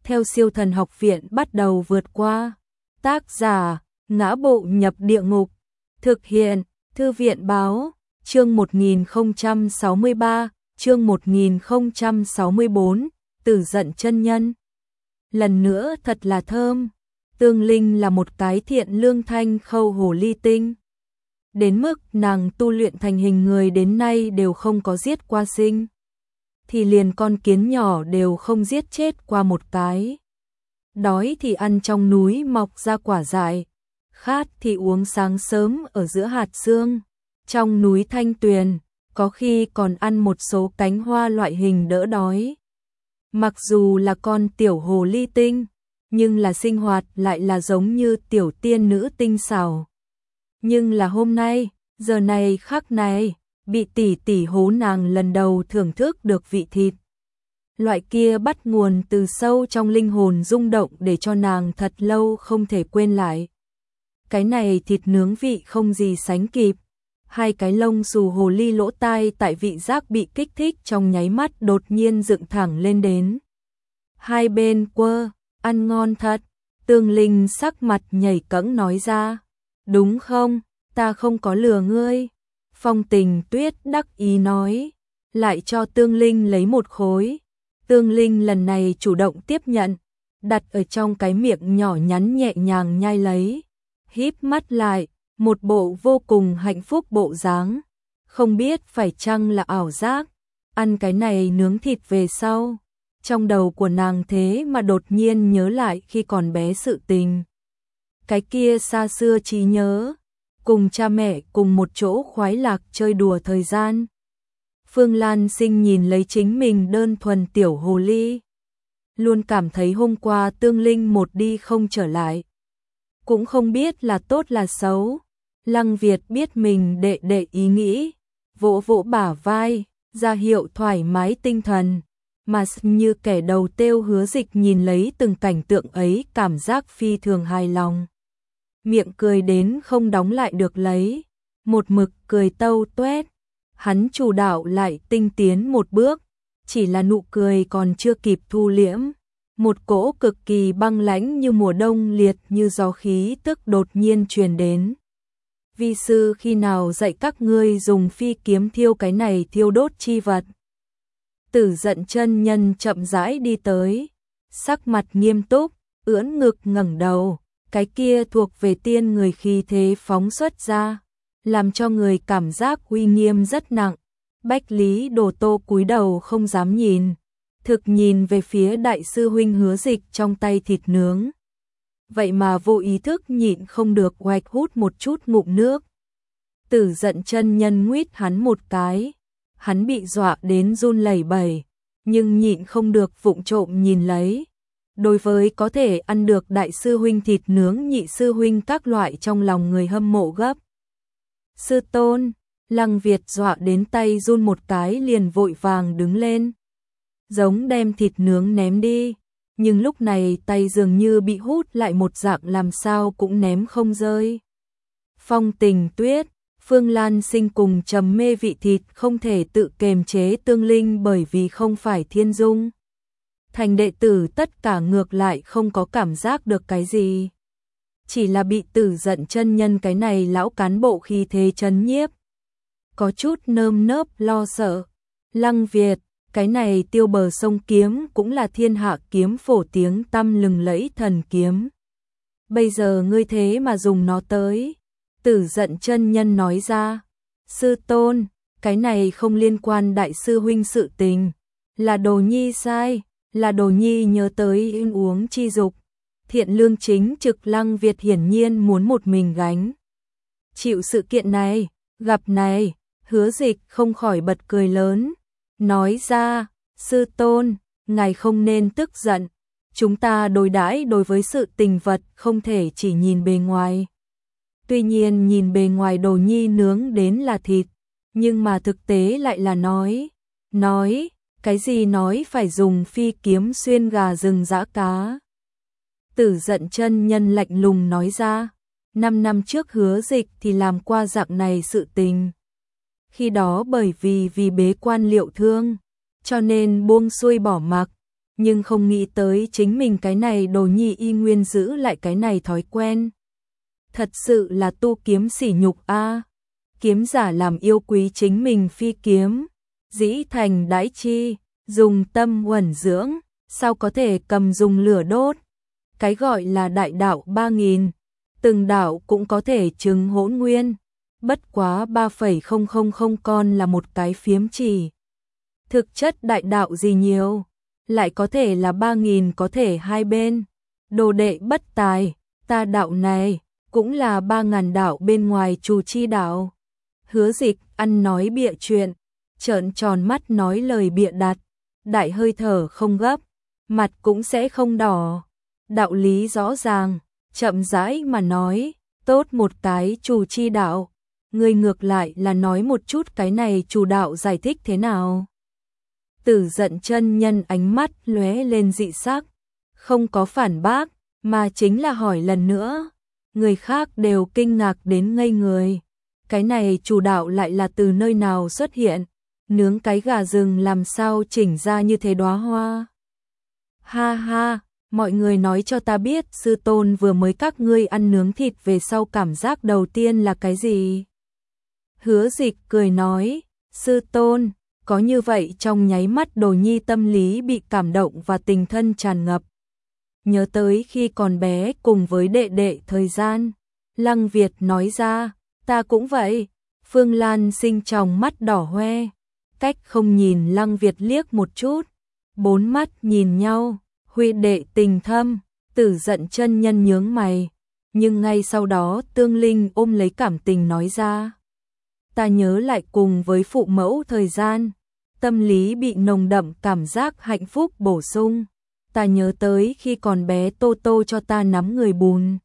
theo Siêu Thần Học Viện bắt đầu vượt qua. Tác giả: Ngã Bộ Nhập Địa Ngục. Thực hiện: Thư viện báo. Chương 1063, chương 1064, Tử Giận chân nhân. Lần nữa thật là thơm. Tương Linh là một cái thiện lương thanh khâu hồ ly tinh. Đến mức nàng tu luyện thành hình người đến nay đều không có giết qua sinh. Thì liền con kiến nhỏ đều không giết chết qua một cái. Đói thì ăn trong núi mọc ra quả dại, khát thì uống sáng sớm ở giữa hạt sương, trong núi thanh tuyền, có khi còn ăn một số cánh hoa loại hình đỡ đói. Mặc dù là con tiểu hồ ly tinh, nhưng là sinh hoạt lại là giống như tiểu tiên nữ tinh xảo. Nhưng là hôm nay, giờ này khắc này, bị tỷ tỷ hố nàng lần đầu thưởng thức được vị thịt. Loại kia bắt nguồn từ sâu trong linh hồn rung động để cho nàng thật lâu không thể quên lại. Cái này thịt nướng vị không gì sánh kịp. Hai cái lông xù hồ ly lỗ tai tại vị giác bị kích thích trong nháy mắt đột nhiên dựng thẳng lên đến. Hai bên quơ, ăn ngon thật. Tương Linh sắc mặt nhảy cẫng nói ra. Đúng không, ta không có lừa ngươi. Phong Tình Tuyết đắc ý nói, lại cho Tương Linh lấy một khối. Tương Linh lần này chủ động tiếp nhận, đặt ở trong cái miệng nhỏ nhắn nhẹ nhàng nhai lấy, híp mắt lại, một bộ vô cùng hạnh phúc bộ dáng. Không biết phải chăng là ảo giác, ăn cái này nướng thịt về sau, trong đầu của nàng thế mà đột nhiên nhớ lại khi còn bé sự tình. Cái kia xa xưa trí nhớ, cùng cha mẹ cùng một chỗ khoái lạc chơi đùa thời gian. Phương Lan Sinh nhìn lấy chính mình đơn thuần tiểu hồ ly, luôn cảm thấy hôm qua Tương Linh một đi không trở lại. Cũng không biết là tốt là xấu. Lăng Việt biết mình đệ đệ ý nghĩ, vỗ vỗ bả vai, ra hiệu thoải mái tinh thần, mà như kẻ đầu têu Hứa Dịch nhìn lấy từng cảnh tượng ấy cảm giác phi thường hài lòng. Miệng cười đến không đóng lại được lấy, một mực cười tâu tuét. Hắn chủ đạo lại tinh tiến một bước, chỉ là nụ cười còn chưa kịp thu liễm. Một cỗ cực kỳ băng lãnh như mùa đông liệt như gió khí tức đột nhiên truyền đến. Vi sư khi nào dạy các ngươi dùng phi kiếm thiêu cái này thiêu đốt chi vật? Tử Giận chân nhân chậm rãi đi tới, sắc mặt nghiêm túc, ưỡn ngực ngẩng đầu, cái kia thuộc về tiên người khí thế phóng xuất ra, làm cho người cảm giác uy nghiêm rất nặng. Bách Lý Đồ Tô cúi đầu không dám nhìn, thực nhìn về phía đại sư huynh Hứa Dịch trong tay thịt nướng. Vậy mà vô ý thức nhịn không được oạch hút một chút ngụm nước. Tử Giận chân nhân nguyết hắn một cái, hắn bị dọa đến run lẩy bẩy, nhưng nhịn không được vụng trộm nhìn lấy. Đối với có thể ăn được đại sư huynh thịt nướng nhị sư huynh các loại trong lòng người hâm mộ gấp. Sư tôn, Lăng Việt dọa đến tay run một cái liền vội vàng đứng lên, giống đem thịt nướng ném đi, nhưng lúc này tay dường như bị hút lại một dạng làm sao cũng ném không rơi. Phong Tình Tuyết, Phương Lan Sinh cùng trầm mê vị thịt không thể tự kềm chế Tương Linh bởi vì không phải thiên dung. Thành đệ tử tất cả ngược lại không có cảm giác được cái gì. Chỉ là bị Tử Giận chân nhân cái này lão cán bộ khí thế chấn nhiếp. Có chút nơm nớp lo sợ. Lăng Việt, cái này Tiêu Bờ Sông kiếm cũng là thiên hạ kiếm phổ tiếng tăm lừng lẫy thần kiếm. Bây giờ ngươi thế mà dùng nó tới. Tử Giận chân nhân nói ra. Sư tôn, cái này không liên quan đại sư huynh sự tình. Là Đồ Nhi sai, là Đồ Nhi nhớ tới ăn uống chi dục. Thiện lương chính trực Lăng Việt hiển nhiên muốn một mình gánh chịu sự kiện này. Gặp này, Hứa Dịch không khỏi bật cười lớn, nói ra, sư tôn, ngài không nên tức giận, chúng ta đối đãi đối với sự tình vật không thể chỉ nhìn bề ngoài. Tuy nhiên nhìn bề ngoài Đồ Nhi nướng đến là thịt, nhưng mà thực tế lại là nói, cái gì nói phải dùng phi kiếm xuyên gà rừng giã cá. Tử Giận chân nhân lạnh lùng nói ra, 5 năm trước Hứa Dịch thì làm qua dạng này sự tình. Khi đó bởi vì bế quan liệu thương, cho nên buông xuôi bỏ mặc, nhưng không nghĩ tới chính mình cái này đồ nhi y nguyên giữ lại cái này thói quen. Thật sự là tu kiếm sỉ nhục a. Kiếm giả làm yêu quý chính mình phi kiếm, dĩ thành đãi chi, dùng tâm uẩn dưỡng, sao có thể cầm dùng lửa đốt. Cái gọi là đại đạo 3000, từng đạo cũng có thể chứng hỗn nguyên, bất quá 3,000 con là một cái phiếm chỉ. Thực chất đại đạo gì nhiều, lại có thể là 3000, có thể hai bên. Đồ đệ bất tài, ta đạo này cũng là 3000 đạo bên ngoài chủ chi đạo. Hứa Dịch ăn nói bịa chuyện, trợn tròn mắt nói lời bịa đặt, đại hơi thở không gấp, mặt cũng sẽ không đỏ. Đạo lý rõ ràng, chậm rãi mà nói, tốt một cái chủ chi đạo, người ngược lại là nói một chút cái này chủ đạo giải thích thế nào. Tử Dận chân nhân ánh mắt lóe lên dị sắc, không có phản bác, mà chính là hỏi lần nữa. Người khác đều kinh ngạc đến ngây người. Cái này chủ đạo lại là từ nơi nào xuất hiện? Nướng cái gà rừng làm sao chỉnh ra như thế đóa hoa? Ha ha, mọi người nói cho ta biết sư tôn vừa mới các ngươi ăn nướng thịt về sau cảm giác đầu tiên là cái gì? Hứa Dịch cười nói, sư tôn, có như vậy trong nháy mắt Đồ Nhi tâm lý bị cảm động và tình thân tràn ngập. Nhớ tới khi còn bé cùng với đệ đệ thời gian, Lăng Việt nói ra, ta cũng vậy. Phương Lan Sinh tròng mắt đỏ hoe, cách không nhìn Lăng Việt liếc một chút, bốn mắt nhìn nhau, huy đệ tình thâm. Tử Dận chân nhân nhướng mày, nhưng ngay sau đó Tương Linh ôm lấy cảm tình nói ra, ta nhớ lại cùng với phụ mẫu thời gian, tâm lý bị nồng đậm cảm giác hạnh phúc bổ sung. Ta nhớ tới khi còn bé Tô Tô cho ta nắm người bùn,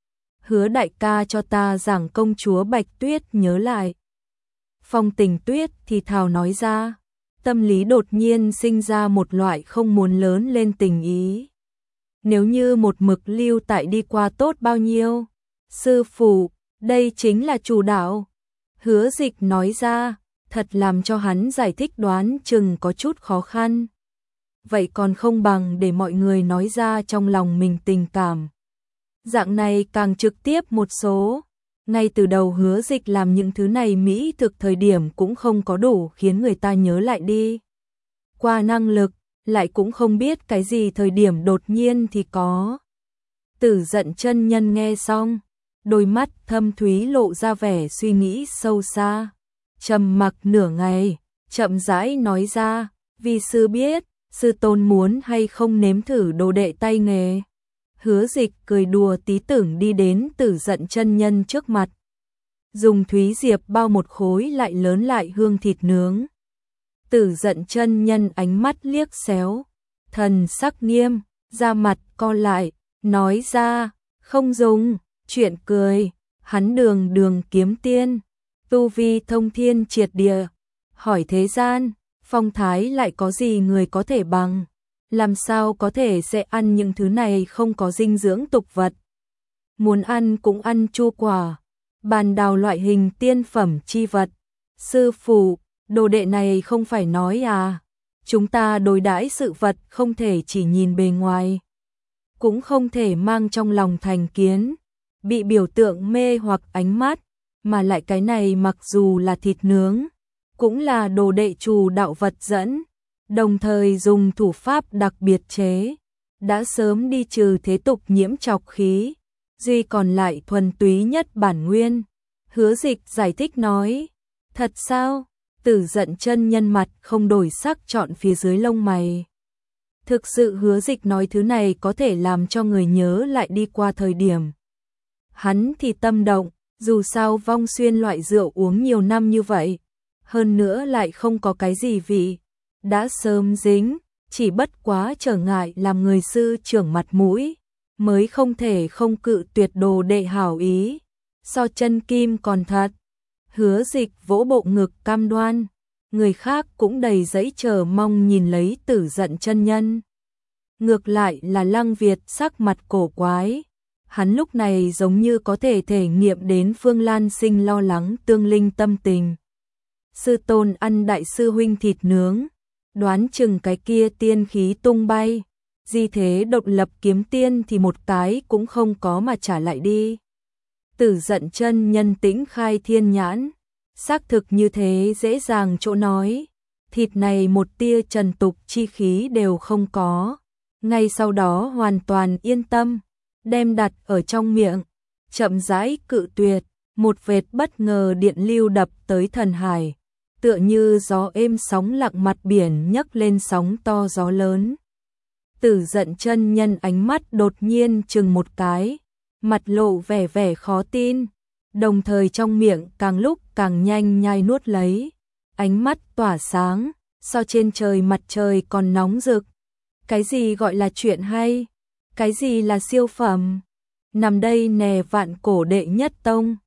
Hứa đại ca cho ta giảng công chúa Bạch Tuyết nhớ lại. Phong Tình Tuyết thì thào nói ra, tâm lý đột nhiên sinh ra một loại không muốn lớn lên tình ý. Nếu như một mực lưu tại đi qua tốt bao nhiêu. Sư phụ, đây chính là chủ đạo. Hứa Dịch nói ra, thật làm cho hắn giải thích đoán chừng có chút khó khăn. Vậy còn không bằng để mọi người nói ra trong lòng mình tình cảm. Dạng này càng trực tiếp một số. Ngay từ đầu Hứa Dịch làm những thứ này mỹ thực thời điểm cũng không có đủ khiến người ta nhớ lại đi. Qua năng lực, lại cũng không biết cái gì thời điểm đột nhiên thì có. Tử Dận chân nhân nghe xong, đôi mắt thâm thúy lộ ra vẻ suy nghĩ sâu xa. Trầm mặc nửa ngày, chậm rãi nói ra, vì sư biết, sư tôn muốn hay không nếm thử đồ đệ tay nghề. Hứa Dịch cười đùa tí tưởng đi đến Tử Dận chân nhân trước mặt. Dùng thúy diệp bao một khối lại lớn lại hương thịt nướng. Tử Dận chân nhân ánh mắt liếc xéo, thần sắc nghiêm, da mặt co lại, nói ra, không dùng, chuyện cười, hắn đường đường kiếm tiên, tu vi thông thiên triệt địa, hỏi thế gian, phong thái lại có gì người có thể bằng, làm sao có thể sẽ ăn những thứ này không có dinh dưỡng tục vật. Muốn ăn cũng ăn chua quả, bàn đào loại hình tiên phẩm chi vật. Sư phụ, đồ đệ này không phải nói à, chúng ta đối đãi sự vật không thể chỉ nhìn bề ngoài, cũng không thể mang trong lòng thành kiến, bị biểu tượng mê hoặc ánh mắt, mà lại cái này mặc dù là thịt nướng, cũng là đồ đệ chủ đạo vật dẫn, đồng thời dùng thủ pháp đặc biệt chế, đã sớm đi trừ thế tục nhiễm trọc khí, duy còn lại thuần túy nhất bản nguyên. Hứa Dịch giải thích nói, thật sao? Tử Dận chân nhân mặt không đổi sắc chọn phía dưới lông mày. Thực sự Hứa Dịch nói thứ này có thể làm cho người nhớ lại đi qua thời điểm. Hắn thì tâm động, dù sao Vong Xuyên loại rượu uống nhiều năm như vậy, hơn nữa lại không có cái gì vị, đã sớm dính, chỉ bất quá trở ngại làm người sư trưởng mặt mũi, mới không thể không cự tuyệt đồ đệ hảo ý, so chân kim còn thật. Hứa Dịch vỗ bộ ngực cam đoan, người khác cũng đầy giấy chờ mong nhìn lấy Tử Dận chân nhân. Ngược lại là Lăng Việt sắc mặt cổ quái, hắn lúc này giống như có thể thể nghiệm đến Phương Lan Sinh lo lắng Tương Linh tâm tình. Sư tôn ăn đại sư huynh thịt nướng, đoán chừng cái kia tiên khí tung bay, di thế độc lập kiếm tiên thì một cái cũng không có mà trả lại đi. Tử Dận chân nhân tĩnh khai thiên nhãn, xác thực như thế dễ dàng chỗ nói, thịt này một tia trần tục chi khí đều không có, ngay sau đó hoàn toàn yên tâm, đem đặt ở trong miệng, chậm rãi cự tuyệt, một vệt bất ngờ điện lưu đập tới thần hải, tựa như gió êm sóng lặng mặt biển nhấc lên sóng to gió lớn. Tử Dận chân nhân ánh mắt đột nhiên chừng một cái, mặt lộ vẻ vẻ khó tin, đồng thời trong miệng càng lúc càng nhanh nhai nuốt lấy, ánh mắt tỏa sáng, so trên trời mặt trời còn nóng rực. Cái gì gọi là chuyện hay? Cái gì là siêu phẩm? Nằm đây nè vạn cổ đệ nhất tông.